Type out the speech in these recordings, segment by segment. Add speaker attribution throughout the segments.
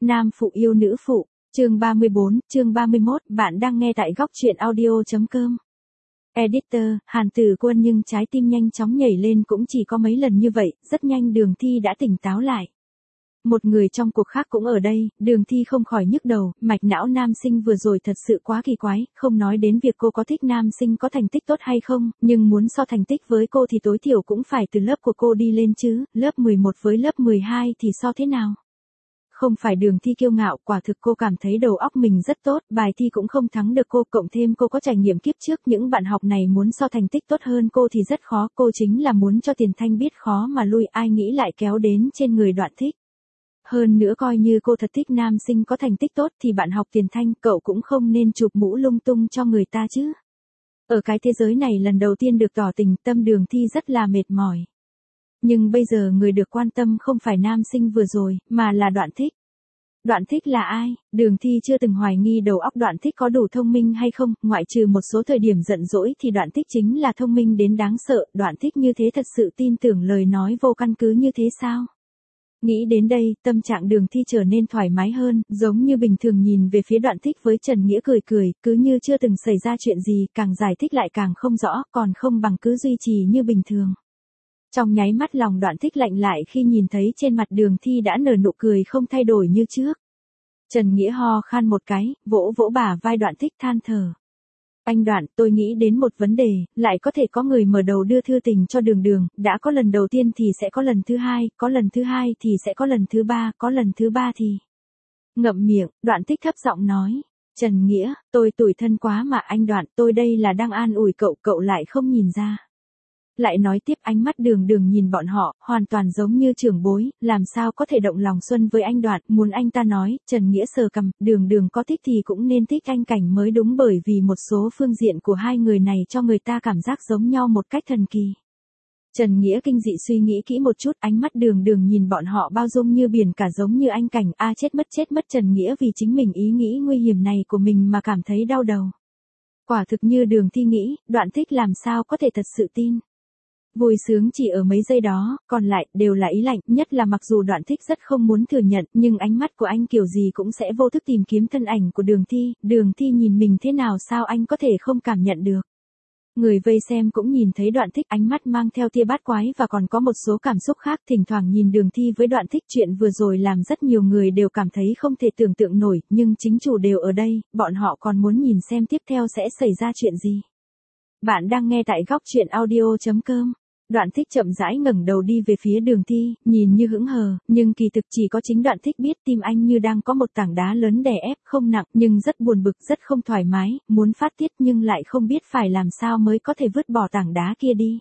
Speaker 1: Nam phụ yêu nữ phụ, chương 34, chương 31, bạn đang nghe tại góc truyện audio.com. Editor, Hàn Tử Quân nhưng trái tim nhanh chóng nhảy lên cũng chỉ có mấy lần như vậy, rất nhanh Đường Thi đã tỉnh táo lại. Một người trong cuộc khác cũng ở đây, Đường Thi không khỏi nhức đầu, mạch não nam sinh vừa rồi thật sự quá kỳ quái, không nói đến việc cô có thích nam sinh có thành tích tốt hay không, nhưng muốn so thành tích với cô thì tối thiểu cũng phải từ lớp của cô đi lên chứ, lớp 11 với lớp 12 thì so thế nào? Không phải Đường Thi kiêu ngạo, quả thực cô cảm thấy đầu óc mình rất tốt, bài thi cũng không thắng được cô, cộng thêm cô có trải nghiệm kiếp trước, những bạn học này muốn so thành tích tốt hơn cô thì rất khó, cô chính là muốn cho Tiền Thanh biết khó mà lui, ai nghĩ lại kéo đến trên người Đoạn Thích. Hơn nữa coi như cô thật thích nam sinh có thành tích tốt thì bạn học Tiền Thanh, cậu cũng không nên chụp mũ lung tung cho người ta chứ. Ở cái thế giới này lần đầu tiên được tỏ tình, tâm Đường Thi rất là mệt mỏi. Nhưng bây giờ người được quan tâm không phải nam sinh vừa rồi, mà là Đoạn Thích. Đoạn Thích là ai? Đường Thi chưa từng hoài nghi đầu óc Đoạn Thích có đủ thông minh hay không, ngoại trừ một số thời điểm giận dỗi thì Đoạn Thích chính là thông minh đến đáng sợ, Đoạn Thích như thế thật sự tin tưởng lời nói vô căn cứ như thế sao? Nghĩ đến đây, tâm trạng Đường Thi trở nên thoải mái hơn, giống như bình thường nhìn về phía Đoạn Thích với Trần Nghĩa cười cười, cứ như chưa từng xảy ra chuyện gì, càng giải thích lại càng không rõ, còn không bằng cứ duy trì như bình thường. Trong nháy mắt lòng Đoạn Thích lạnh lại khi nhìn thấy trên mặt Đường Thi đã nở nụ cười không thay đổi như trước. Trần Nghĩa ho khan một cái, vỗ vỗ bả vai Đoạn Thích than thở. Anh Đoạn, tôi nghĩ đến một vấn đề, lại có thể có người mở đầu đưa thư tình cho Đường Đường, đã có lần đầu tiên thì sẽ có lần thứ hai, có lần thứ hai thì sẽ có lần thứ ba, có lần thứ ba thì... Ngậm miệng, Đoạn Thích thấp giọng nói. Trần Nghĩa, tôi tủi thân quá mà anh Đoạn, tôi đây là đang an ủi cậu, cậu lại không nhìn ra. Lại nói tiếp, ánh mắt Đường Đường nhìn bọn họ, hoàn toàn giống như trưởng bối, làm sao có thể động lòng xuân với anh Đoạn, muốn anh ta nói, Trần Nghĩa sờ cằm, Đường Đường có thích thì cũng nên thích anh Cảnh mới đúng, bởi vì một số phương diện của hai người này cho người ta cảm giác giống nhau một cách thần kỳ. Trần Nghĩa kinh dị suy nghĩ kỹ một chút, ánh mắt Đường Đường nhìn bọn họ bao dung như biển cả, giống như anh Cảnh, chết mất Trần Nghĩa vì chính mình ý nghĩ nguy hiểm này của mình mà cảm thấy đau đầu. Quả thực như Đường Thi nghĩ, Đoạn Thích làm sao có thể thật sự tin. Vui sướng chỉ ở mấy giây đó, còn lại đều là ý lạnh, nhất là mặc dù Đoạn Thích rất không muốn thừa nhận, nhưng ánh mắt của anh kiểu gì cũng sẽ vô thức tìm kiếm thân ảnh của Đường Thi nhìn mình thế nào sao anh có thể không cảm nhận được. Người vây xem cũng nhìn thấy Đoạn Thích, ánh mắt mang theo tia bát quái và còn có một số cảm xúc khác, thỉnh thoảng nhìn Đường Thi với Đoạn Thích, chuyện vừa rồi làm rất nhiều người đều cảm thấy không thể tưởng tượng nổi, nhưng chính chủ đều ở đây, bọn họ còn muốn nhìn xem tiếp theo sẽ xảy ra chuyện gì. Bạn đang nghe tại góc truyện audio.com. Đoạn Thích chậm rãi ngẩng đầu đi về phía Đường Thi, nhìn như hững hờ, nhưng kỳ thực chỉ có chính Đoạn Thích biết, tim anh như đang có một tảng đá lớn đè ép, không nặng, nhưng rất buồn bực, rất không thoải mái, muốn phát tiết nhưng lại không biết phải làm sao mới có thể vứt bỏ tảng đá kia đi.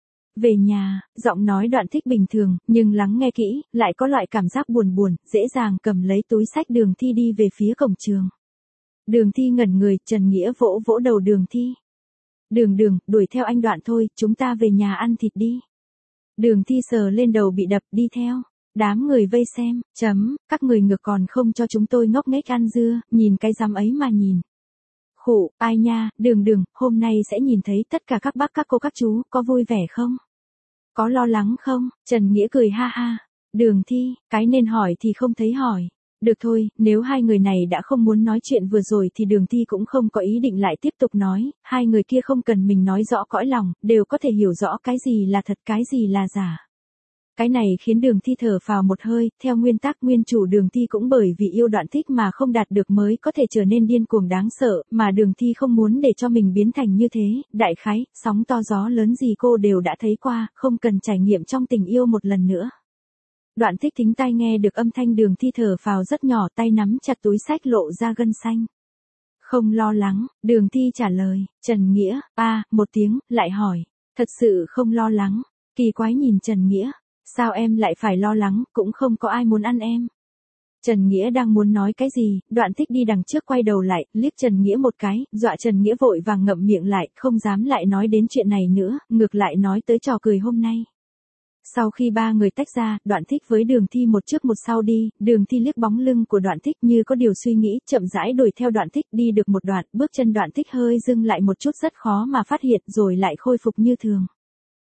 Speaker 1: Về nhà, giọng nói Đoạn Thích bình thường, nhưng lắng nghe kỹ, lại có loại cảm giác buồn buồn, dễ dàng cầm lấy túi xách Đường Thi đi về phía cổng trường. Đường Thi ngẩn người, Trần Nghĩa vỗ vỗ đầu Đường Thi. Đường Đường, đuổi theo anh Đoạn thôi, chúng ta về nhà ăn thịt đi. Đường Thi sờ lên đầu bị đập, đi theo. Đám người vây xem, các người ngược còn không cho chúng tôi ngốc nghếch ăn dưa, nhìn cái rắm ấy mà nhìn. Khụ, ai nha, Đường Đường, hôm nay sẽ nhìn thấy tất cả các bác các cô các chú, có vui vẻ không? Có lo lắng không? Trần Nghĩa cười ha ha. Đường Thi, cái nên hỏi thì không thấy hỏi. Được thôi, nếu hai người này đã không muốn nói chuyện vừa rồi thì Đường Thi cũng không có ý định lại tiếp tục nói, hai người kia không cần mình nói rõ cõi lòng, đều có thể hiểu rõ cái gì là thật cái gì là giả. Cái này khiến Đường Thi thở phào một hơi, theo nguyên tắc nguyên chủ Đường Thi cũng bởi vì yêu Đoạn Thích mà không đạt được mới có thể trở nên điên cuồng đáng sợ, mà Đường Thi không muốn để cho mình biến thành như thế, đại khái, sóng to gió lớn gì cô đều đã thấy qua, không cần trải nghiệm trong tình yêu một lần nữa. Đoạn Thích thính tai nghe được âm thanh Đường Thi thở phào rất nhỏ, tay nắm chặt túi xách lộ ra gân xanh. Không lo lắng, Đường Thi trả lời. Trần Nghĩa, một tiếng, lại hỏi. Thật sự không lo lắng. Kỳ quái nhìn Trần Nghĩa. Sao em lại phải lo lắng, cũng không có ai muốn ăn em. Trần Nghĩa đang muốn nói cái gì, Đoạn Thích đi đằng trước quay đầu lại, liếc Trần Nghĩa một cái, dọa Trần Nghĩa vội vàng ngậm miệng lại, không dám lại nói đến chuyện này nữa, ngược lại nói tới trò cười hôm nay. Sau khi ba người tách ra, Đoạn Thích với Đường Thi một trước một sau đi, Đường Thi liếc bóng lưng của Đoạn Thích như có điều suy nghĩ, chậm rãi đuổi theo Đoạn Thích, đi được một đoạn, bước chân Đoạn Thích hơi dừng lại một chút, rất khó mà phát hiện, rồi lại khôi phục như thường.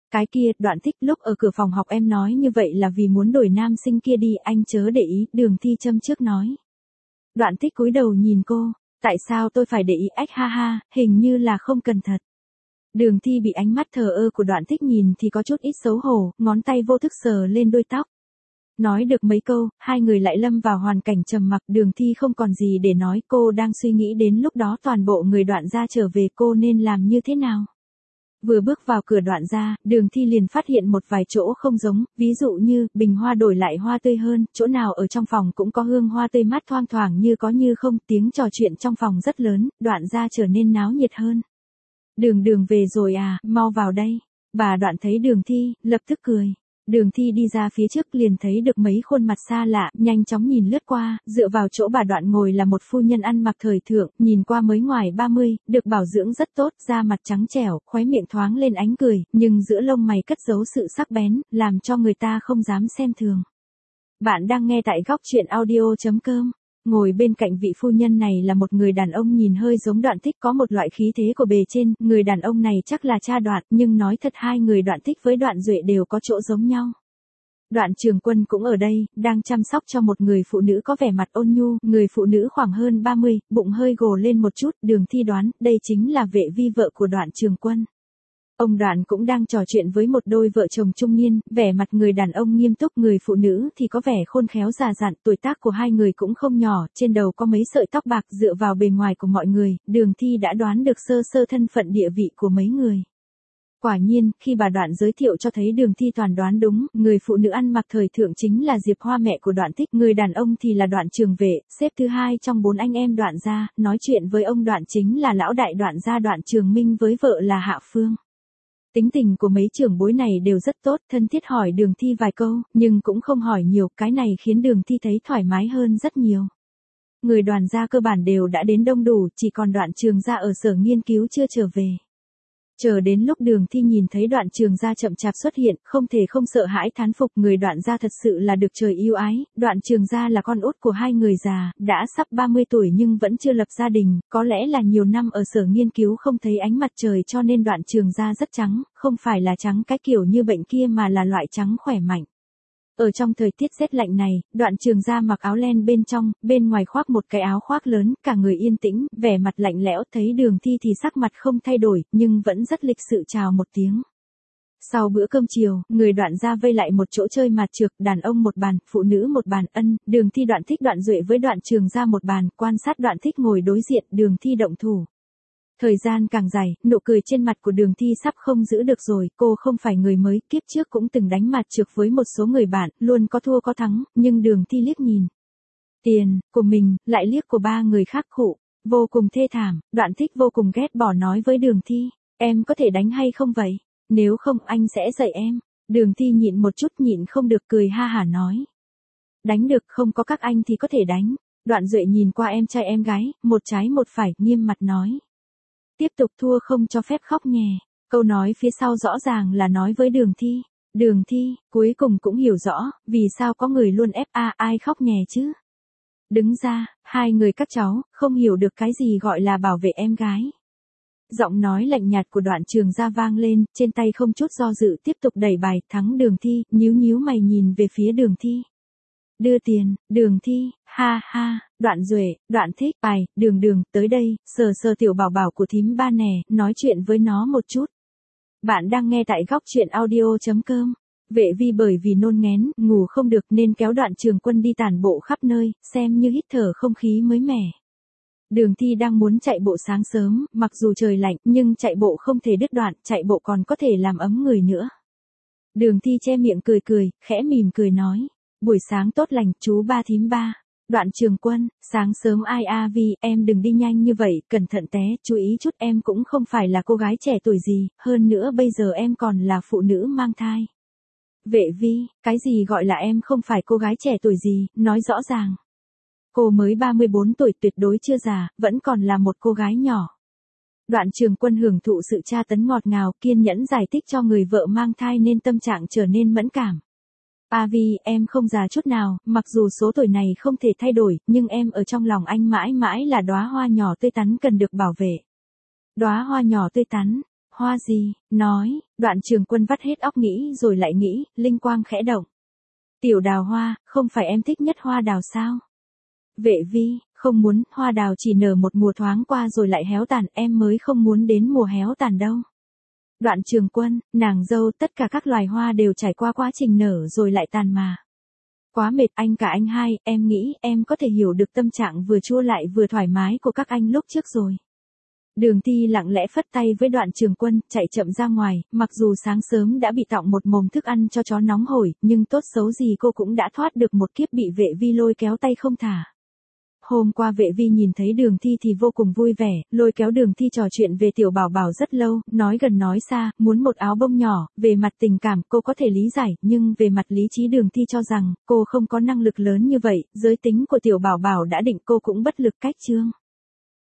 Speaker 1: Cái kia, Đoạn Thích, lúc ở cửa phòng học em nói như vậy là vì muốn đổi nam sinh kia đi, anh chớ để ý, Đường Thi châm trước nói. Đoạn Thích cúi đầu nhìn cô, tại sao tôi phải để ý, ách ha ha, hình như là không cần thật. Đường Thi bị ánh mắt thờ ơ của Đoạn Thích nhìn thì có chút ít xấu hổ, ngón tay vô thức sờ lên đuôi tóc. Nói được mấy câu, hai người lại lâm vào hoàn cảnh trầm mặc, Đường Thi không còn gì để nói, cô đang suy nghĩ đến lúc đó toàn bộ người Đoạn gia trở về cô nên làm như thế nào. Vừa bước vào cửa Đoạn gia, Đường Thi liền phát hiện một vài chỗ không giống, ví dụ như, bình hoa đổi lại hoa tươi hơn, chỗ nào ở trong phòng cũng có hương hoa tươi mát thoang thoảng như có như không, tiếng trò chuyện trong phòng rất lớn, Đoạn gia trở nên náo nhiệt hơn. Đường về rồi à, mau vào đây. Bà Đoạn thấy Đường Thi, lập tức cười. Đường Thi đi ra phía trước liền thấy được mấy khuôn mặt xa lạ, nhanh chóng nhìn lướt qua, dựa vào chỗ bà Đoạn ngồi là một phu nhân ăn mặc thời thượng, nhìn qua mới ngoài 30, được bảo dưỡng rất tốt, da mặt trắng trẻo, khóe miệng thoáng lên ánh cười, nhưng giữa lông mày cất giấu sự sắc bén, làm cho người ta không dám xem thường. Bạn đang nghe tại góc truyện audio.com. Ngồi bên cạnh vị phu nhân này là một người đàn ông nhìn hơi giống Đoạn Thích, có một loại khí thế của bề trên, người đàn ông này chắc là cha Đoạn, nhưng nói thật hai người Đoạn Thích với Đoạn Duệ đều có chỗ giống nhau. Đoạn Trường Quân cũng ở đây, đang chăm sóc cho một người phụ nữ có vẻ mặt ôn nhu, người phụ nữ khoảng hơn 30, bụng hơi gồ lên một chút, Đường Thi đoán, đây chính là Vệ Vi vợ của Đoạn Trường Quân. Ông Đoạn cũng đang trò chuyện với một đôi vợ chồng trung niên, vẻ mặt người đàn ông nghiêm túc, người phụ nữ thì có vẻ khôn khéo già dặn, tuổi tác của hai người cũng không nhỏ, trên đầu có mấy sợi tóc bạc, dựa vào bề ngoài của mọi người, Đường Thi đã đoán được sơ sơ thân phận địa vị của mấy người. Quả nhiên, khi bà Đoạn giới thiệu cho thấy Đường Thi toàn đoán đúng, người phụ nữ ăn mặc thời thượng chính là Diệp Hoa mẹ của Đoạn Thích, người đàn ông thì là Đoạn Trường Vệ, xếp thứ hai trong 4 anh em Đoạn gia, nói chuyện với ông Đoạn chính là lão đại Đoạn gia Đoạn Trường Minh với vợ là Hạ Phương. Tính tình của mấy trưởng bối này đều rất tốt, thân thiết hỏi Đường Thi vài câu, nhưng cũng không hỏi nhiều, cái này khiến Đường Thi thấy thoải mái hơn rất nhiều. Người Đoàn gia cơ bản đều đã đến đông đủ, chỉ còn Đoạn Trường gia ở sở nghiên cứu chưa trở về. Chờ đến lúc Đường Thi nhìn thấy Đoạn Trường gia chậm chạp xuất hiện, không thể không sợ hãi thán phục, người Đoạn gia thật sự là được trời yêu ái, Đoạn Trường gia là con út của hai người già, đã sắp 30 tuổi nhưng vẫn chưa lập gia đình, có lẽ là nhiều năm ở sở nghiên cứu không thấy ánh mặt trời cho nên Đoạn Trường gia rất trắng, không phải là trắng cái kiểu như bệnh kia mà là loại trắng khỏe mạnh. Ở trong thời tiết rét lạnh này, Đoạn Trường gia mặc áo len bên trong, bên ngoài khoác một cái áo khoác lớn, cả người yên tĩnh, vẻ mặt lạnh lẽo, thấy Đường Thi thì sắc mặt không thay đổi, nhưng vẫn rất lịch sự chào một tiếng. Sau bữa cơm chiều, người Đoạn gia vây lại một chỗ chơi mạt trược, đàn ông một bàn, phụ nữ một bàn, Đường Thi Đoạn Thích Đoạn Duệ với Đoạn Trường gia một bàn, quan sát Đoạn Thích ngồi đối diện, Đường Thi động thủ. Thời gian càng dài, nụ cười trên mặt của Đường Thi sắp không giữ được rồi, cô không phải người mới, kiếp trước cũng từng đánh mạt trược với một số người bạn, luôn có thua có thắng, nhưng Đường Thi liếc nhìn tiền của mình, lại liếc của ba người khác khụ, vô cùng thê thảm, Đoạn Thích vô cùng ghét bỏ nói với Đường Thi, em có thể đánh hay không vậy? Nếu không anh sẽ dạy em. Đường Thi nhịn một chút nhịn không được cười ha hả nói. Đánh được không có các anh thì có thể đánh. Đoạn Duệ nhìn qua em trai em gái, một trái một phải, nghiêm mặt nói. Tiếp tục thua không cho phép khóc nhè. Câu nói phía sau rõ ràng là nói với Đường Thi. Đường Thi, cuối cùng cũng hiểu rõ, vì sao có người luôn ép ai khóc nhè chứ. Đứng ra, hai người các cháu, không hiểu được cái gì gọi là bảo vệ em gái. Giọng nói lạnh nhạt của Đoạn Trường gia vang lên, trên tay không chút do dự tiếp tục đẩy bài, thắng Đường Thi, nhíu mày nhìn về phía Đường Thi. Đưa tiền, Đường Thi, ha ha, Đoạn Duệ, Đoạn Thích, bài, Đường, tới đây, sờ tiểu bảo bảo của thím ba nè, nói chuyện với nó một chút. Bạn đang nghe tại góc truyện audio.com. Vệ Vi bởi vì nôn nghén, ngủ không được nên kéo Đoạn Trường Quân đi tản bộ khắp nơi, xem như hít thở không khí mới mẻ. Đường Thi đang muốn chạy bộ sáng sớm, mặc dù trời lạnh, nhưng chạy bộ không thể đứt đoạn, chạy bộ còn có thể làm ấm người nữa. Đường Thi che miệng cười, khẽ mỉm cười nói. Buổi sáng tốt lành, chú ba thím ba. Đoạn Trường Quân, sáng sớm ai Vi, em đừng đi nhanh như vậy, cẩn thận té, chú ý chút, em cũng không phải là cô gái trẻ tuổi gì, hơn nữa bây giờ em còn là phụ nữ mang thai. Vệ Vi, cái gì gọi là em không phải cô gái trẻ tuổi gì, nói rõ ràng. Cô mới 34 tuổi tuyệt đối chưa già, vẫn còn là một cô gái nhỏ. Đoạn Trường Quân hưởng thụ sự tra tấn ngọt ngào, kiên nhẫn giải thích cho người vợ mang thai nên tâm trạng trở nên mẫn cảm. Vi, em không già chút nào, mặc dù số tuổi này không thể thay đổi, nhưng em ở trong lòng anh mãi mãi là đóa hoa nhỏ tươi tắn cần được bảo vệ. Đóa hoa nhỏ tươi tắn, Hoa gì, nói, Đoạn Trường Quân vắt hết óc nghĩ rồi lại nghĩ, linh quang khẽ động. Tiểu Đào Hoa, không phải em thích nhất hoa đào sao? Vệ vi, không muốn, hoa đào chỉ nở một mùa thoáng qua rồi lại héo tàn, em mới không muốn đến mùa héo tàn đâu. Đoạn Trường Quân, nàng dâu, tất cả các loài hoa đều trải qua quá trình nở rồi lại tàn mà. Quá mệt, anh cả anh hai, em nghĩ em có thể hiểu được tâm trạng vừa chua lại vừa thoải mái của các anh lúc trước rồi. Đường Ti lặng lẽ phất tay với Đoạn Trường Quân, chạy chậm ra ngoài, mặc dù sáng sớm đã bị tọng một mồm thức ăn cho chó nóng hổi, nhưng tốt xấu gì cô cũng đã thoát được một kiếp bị Vệ Vi lôi kéo tay không thả. Hôm qua Vệ Vi nhìn thấy Đường Thi thì vô cùng vui vẻ, lôi kéo Đường Thi trò chuyện về Tiểu Bảo Bảo rất lâu, nói gần nói xa, muốn một áo bông nhỏ, về mặt tình cảm cô có thể lý giải, nhưng về mặt lý trí Đường Thi cho rằng, cô không có năng lực lớn như vậy, giới tính của Tiểu Bảo Bảo đã định cô cũng bất lực cách chương.